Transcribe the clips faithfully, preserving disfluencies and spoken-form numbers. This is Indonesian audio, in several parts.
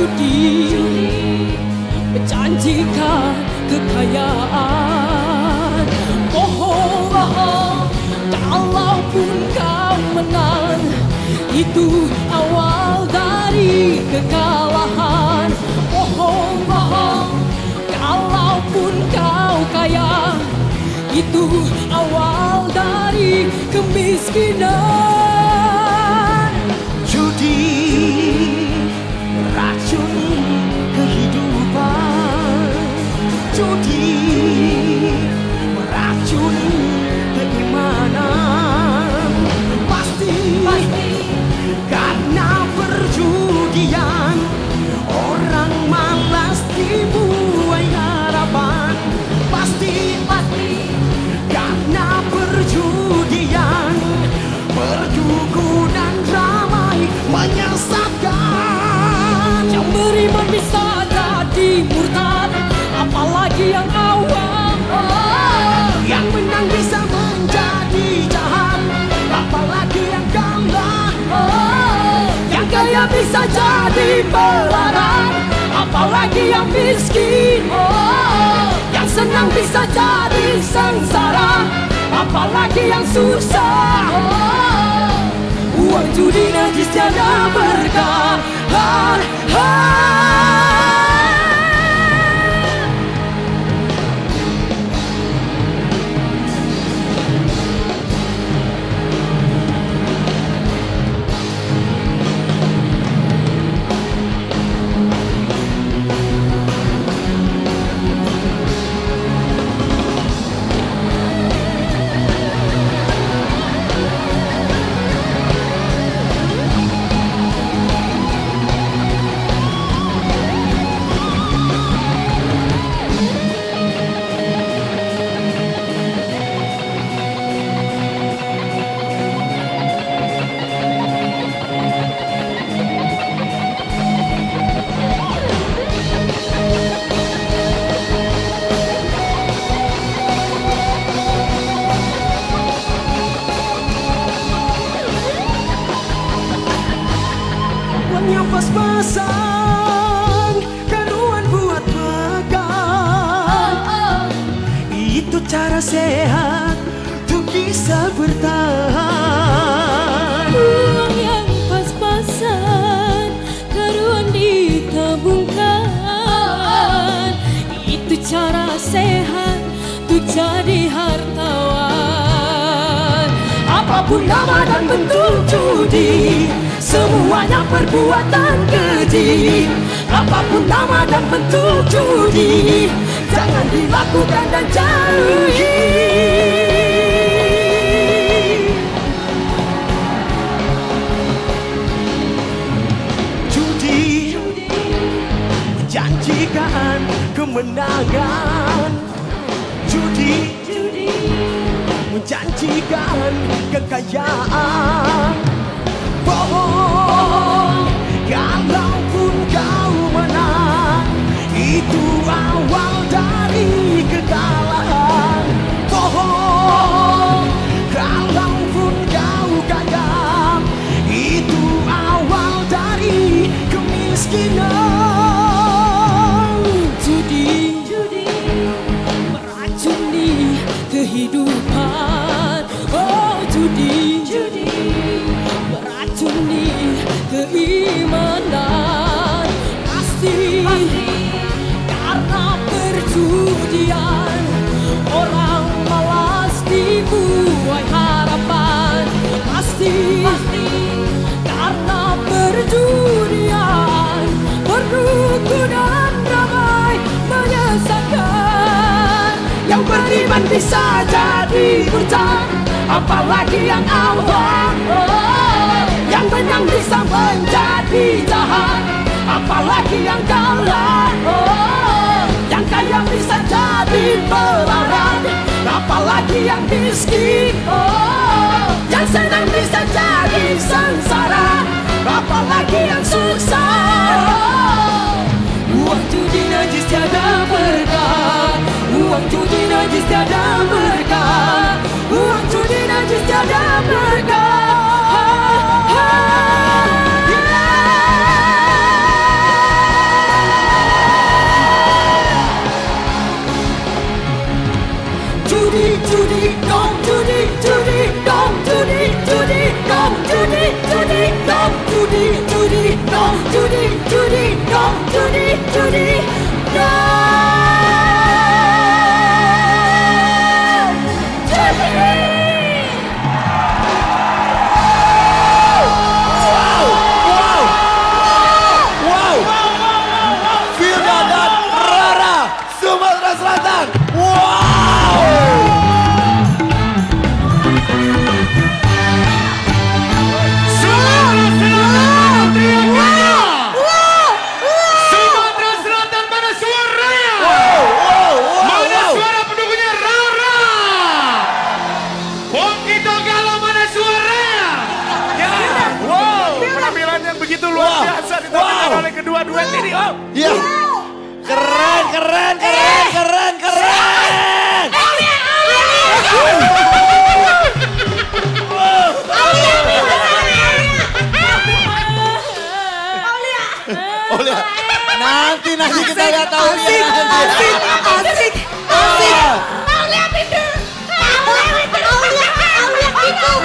judi, menjanjikan kekayaan. Bohong, kalaupun kau menang, itu awal dari kekalahan. Bohong, bohong, kalaupun kau kaya, itu awal dari kemiskinan. Judi racun kehidupan, judi meracun keimanan. Pasti, pasti karena perjudian orang malas dibuai harapan. Pasti, pasti karena perjudian perdukunan ramai menyesatkan. Yang beriman bisa jadi murtad, apalagi yang awam. Yang menang bisa menjadi jahat, apalagi yang kalah. Yang kaya bisa jadi melarat, apalagi yang miskin. Yang senang bisa jadi sengsara, apalagi yang susah. Uang judi najis tiada berkah. Uangnya pas-pasan, karuan buat makan. Itu cara sehat tuh bisa bertahan. Uang yang pas-pasan, karuan ditabungkan. Itu cara sehat tuh jadi hartawan. Apapun nama dan bentuk judi, semuanya perbuatan keji. Apapun nama dan bentuk judi, jangan dilakukan dan jauhi. Judi menjanjikan kemenangan. Judi menjanjikan kekayaan. Bohong, kalaupun kau menang, itu awal dari kekalahan. Bohong, kalaupun kau kaya, itu awal dari kemiskinan. Judi, judi meracuni kehidupan. Oh judi, judi meracuni keimanan. Pasti, pasti karena perjudian orang malas dibuai harapan. Pasti, pasti karena perjudian perdukunan ramai menyesatkan. Yang beriman bisa jadi murtad, apalagi yang awam. Yang menang bisa menjadi jahat, apalagi yang kalah. Yang kaya bisa jadi melarat, apalagi yang miskin. Yang senang bisa jadi sengsara, apalagi yang susah. Uang judi najis tiada berkah. Uang judi najis tiada berkah. Uang judi najis tiada berkah. begitu luar biasa ditampilkan wow. oleh kedua duet ini Om. Iya. Keren, keren, keren, keren, keren. Aulia, Aulia. Nanti nanti kita lihat Aulia. Asik, asik, asik, asik. Aulia tidur. Aulia tidur. Aulia, Aulia tidur.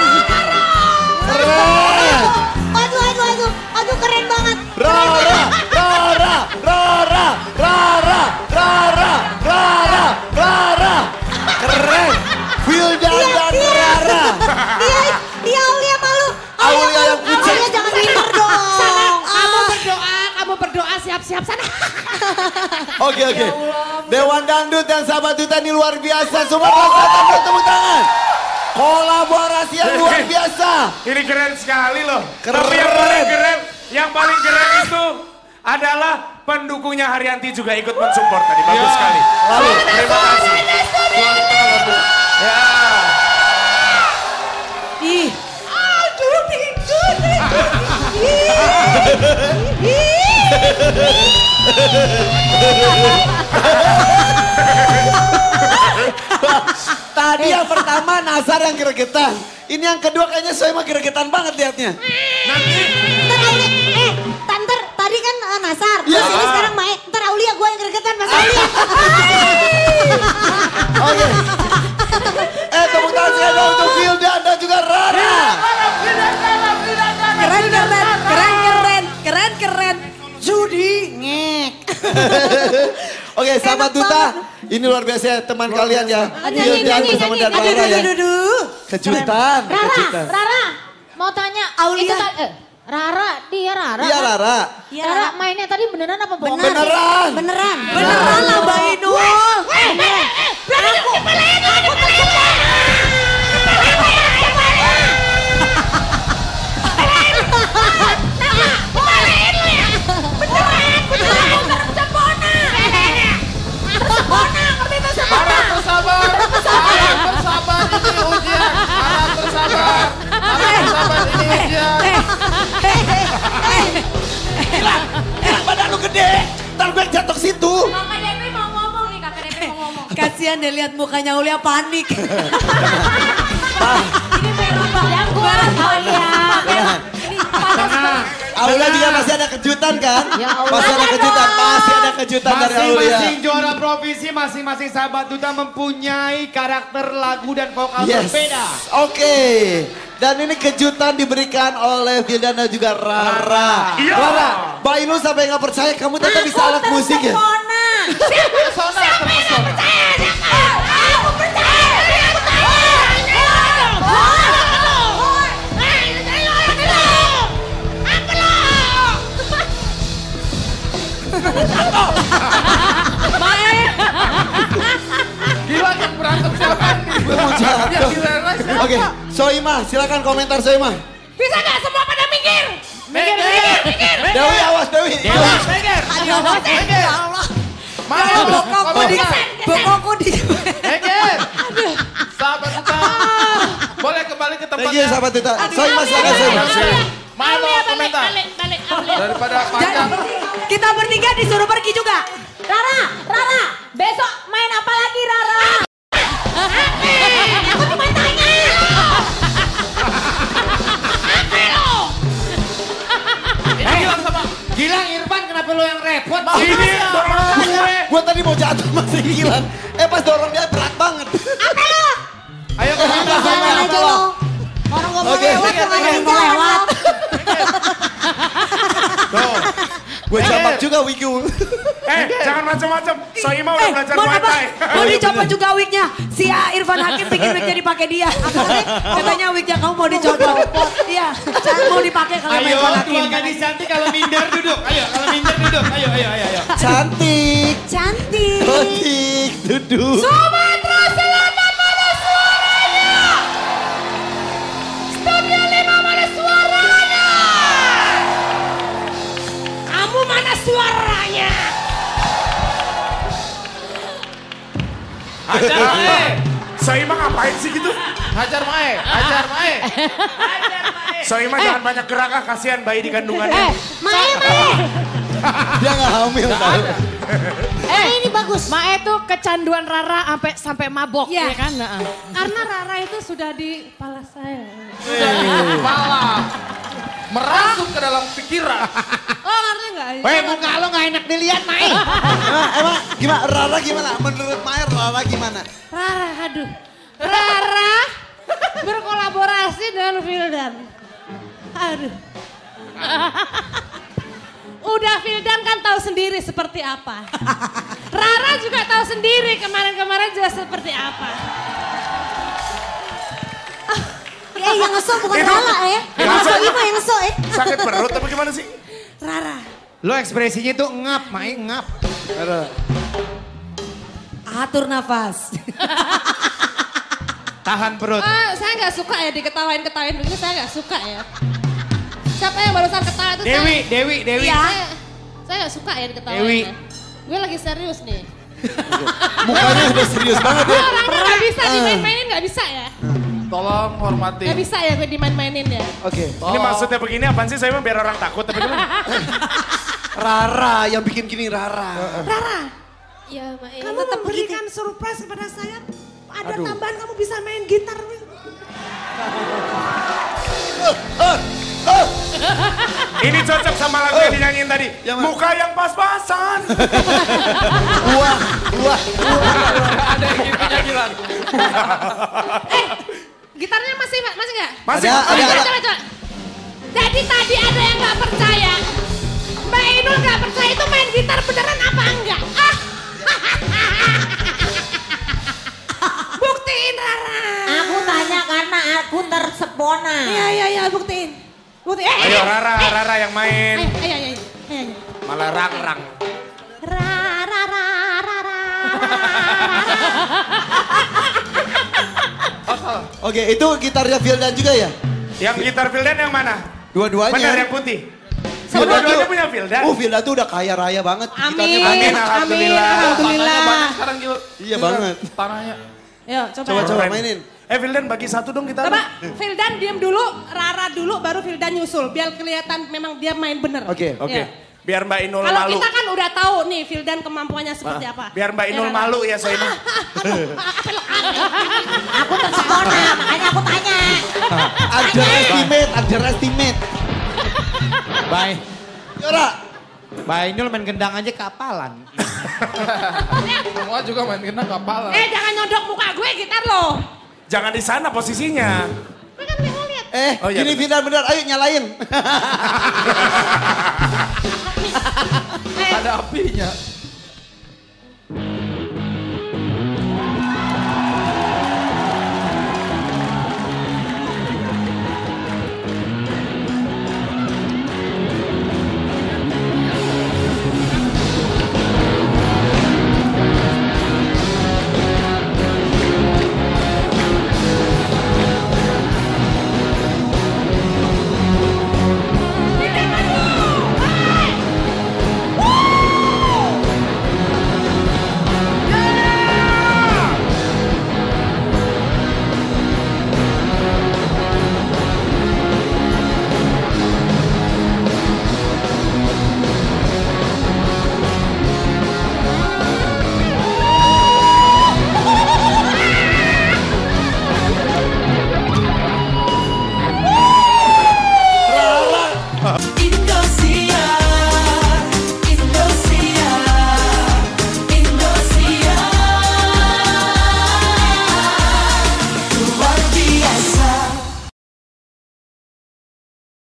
Keren. Aduh, aduh, aduh, aduh keren banget. Rara, Rara, Rara, Rara, Rara, Rara, Rara. Keren. Wildan dan Rara. Dia, dia Aulia malu. Aulia yang pucat. Aulia jangan tidur dong. Kamu berdoa, kamu berdoa siap-siap sana. Oke, oke. Dewan Dangdut dan Sahabat Duta ini luar biasa. Semua rasakan tepuk tangan. Kolaborasi yang luar biasa. Ini keren sekali loh. Keren. Tapi yang paling keren, yang paling keren itu adalah pendukungnya Haryanti juga ikut mensupport tadi. Bagus sekali. Lalu, terima kasih. Ya. Ih. Aduh, tidur. Tadi yang pertama Nazar yang gregetan. Ini yang kedua kayaknya Soema gregetan banget liatnya. Nanti. Ntar Aulia, eh, Tanter, tadi kan uh, Nasar. Ya. Terus ini sekarang Mae, ntar Aulia gue yang gregetan Mas Aulia. Oke. Eh tepuk tangan sekali dong untuk Wildan dan juga Rara. Keren, keren, keren, keren, keren, keren. Judi, ngek. Oke, Sahabat Duta, ini luar biasa ya, teman kalian ya. Wildan bersama dan Rara ya. Kejutan, Rara, kejutan. Rara, mau tanya. Aulia. Itu kan, eh, Rara, dia Rara. Iya Rara. Iya, Rara Rara. mainnya tadi beneran apa bohong? Beneran. Beneran. Beneran lah Mbak Inul. Beneran. Aku, aku terjebak. Harap bersabar. Harap bersabar ini ujian. Harap bersabar. Harap bersabar ini ujian. Hilang, hilang badan lu gede. Ntar gue jatuh ke situ. Kakak Devi mau ngomong nih, Kakak Devi mau ngomong. Kasihan deh lihat mukanya Aulia panik. Ini berubah. Yang kuat Aulia. Ini panas banget. Aulia juga masih ada kejutan kan? Ya Allah. Masih ada kejutan, pasti ada kejutan dari Aulia. Masing-masing juara provinsi, masing-masing Sahabat Duta mempunyai karakter lagu dan vokal Yes. berbeda. Oke. Dan ini kejutan diberikan oleh Wildan dan juga Rara. Iya. Rara, Mbak Inul sampai nggak percaya kamu ternyata bisa alat musik ya? Terpesona. Terpesona, terpesona. Aku percaya. Aku Gila yang berantem siapa nih? Gue mau jatuh. Yang di Rara siapa? Oke, Soima, silakan komentar Soima. Bisa gak semua pada minggir? Minggir, minggir, minggir. Dewi, awas Dewi. Dewi, minggir. Minggir. Mau, bokokku di, bokokku di. minggir. Sahabat Duta. Boleh kembali ke Thank you tempatnya. Sahabat Duta. Soima, silakan Soima. Mau mau komentar. Balik, balik, balik. Daripada panjang. Kita bertiga disuruh pergi juga. Rara, Rara, besok main apa lagi Rara? Aku cuma tanya. Ini Gilang sama. Gilang, Irfan, kenapa lo yang repot? Ini dorong gue. Gue tadi mau jatuh masih Gilang. Eh pas dorong dia berat banget. Ayo komentar Jangan sama aja apa? lo. Orang ngomong Oke. lewat, Minggir, kemana minggir. mau lewat. Tuh. Gue jambak juga Wiku. Eh, jangan macam-macam. Soima udah Eh, belajar mau Muay apa? Thai. Mau dicoba juga wignya. Si Irfan Hakim bikin wignya dipakai dia. Katanya wignya kamu mau dicoba. Iya, mau dipakai kalau Ayo, Irfan Hakim. dua gadis cantik kalau minder duduk. Ayo, kalau minder duduk. Ayo, ayo, ayo, ayo. Cantik. Cantik. Cantik. Duduk. Sumatera Selatan mana suaranya? Studio lima mana suaranya? Kamu mana suaranya? Hajar Mae. Soima ngapain sih gitu? Hajar Mae, hajar Mae. Soimah jangan banyak gerak ah, kasihan bayi di kandungannya. Eh, Mae, Mae. Dia gak hamil tahu. Eh, ini bagus. Mae tuh kecanduan Rara sampai sampai mabok Iya. ya kan? Nah, Karena Rara itu sudah di kepala saya. Kepala. Merasuk ke dalam pikiran. Oh, ngerti nggak? Weh, muka lo gak enak dilihat, Mae. Emang, emang gimana? Rara gimana? Menurut Maya Rara gimana? Rara, aduh. Rara berkolaborasi dengan Vildan. Aduh. Udah Vildan kan tahu sendiri seperti apa. Rara juga tahu sendiri kemarin-kemarin juga seperti apa. Eh yang ngesok bukan Itu- Rara ya. Itu- Yang Soimah yang ngesok ya. Sakit perut apa gimana sih? Rara. Lo ekspresinya tuh ngap, Mae ngap. Rara. Atur nafas. Tahan perut. Ah, saya nggak suka ya diketawain-ketawain begini, saya nggak suka ya. Siapa yang barusan ketawa itu Dewi, saya? Dewi, Dewi. Iya. Saya, saya nggak suka ya diketawain. Dewi. ya. Gue lagi serius nih. Mukanya udah serius banget ya. Orangnya nggak bisa dimain-mainin, nggak bisa ya. Tolong hormati. Nggak bisa ya gue dimain-mainin ya. Oke. Ini maksudnya begini apaan sih Soimah biar orang takut tapi gimana? Rara yang bikin gini Rara. Rara. Ya, Mak. Kamu tetap memberikan begitu. surprise kepada saya. Ada Aduh. tambahan kamu bisa main gitar. Ini cocok sama lagu yang dinyanyiin tadi. Yang mana? Muka yang pas-pasan. Wah, wah. Ada yang gini gilan. Eh, gitarnya masih masih nggak? Masih Ada, Oh, ada, coba, ada. coba, coba. Jadi tadi ada yang nggak percaya. Mbak Inul nggak percaya itu main gitar beneran apa enggak? Ah. Buktiin Rara. Aku tanya karena aku tersepona. Iya, iya, iya, buktiin. Buktiin. Eh, Ayo eh, Rara, eh. Rara yang main. Ayo, ayo, ayo, ayo, ayo. Malah rang-rang. Rara, Rara, Rara. Oh salah. Oke, itu gitarnya Vildan juga ya? Yang gitar Vildan yang mana? Dua-duanya. Benar yang putih. Vildan Dua-duanya tuh- punya Vildan. Oh, Vildan tuh udah kaya raya banget. Amin. Gitarnya Amin, banyak. alhamdulillah. Tanahnya Alhamdulillah. banyak sekarang Gil. Iya banget. Tanahnya. Yuk, coba. Coba, coba Keren. mainin. Eh Vildan bagi satu dong kita. Coba, Vildan diem dulu, Rara dulu, baru Vildan nyusul. Biar kelihatan memang dia main bener. Oke. Oke. Ya. Biar Mbak Inul Kalau malu. kita kan udah tahu nih Vildan kemampuannya seperti apa. Biar Mbak Ya, Inul Rara? malu ya Soimah. Aku tersepona, makanya aku tanya. Underestimate, underestimate. Bye. Yora. Mbak Inul main gendang aja keapalan. Semua juga main kena kapalan. Eh jangan nyodok muka gue gitar lo. Jangan di sana posisinya. Gue kan mau lihat. Eh, Oh, iya, gini bener. Vildan bener. Ayo nyalain. Eh, Ada apinya.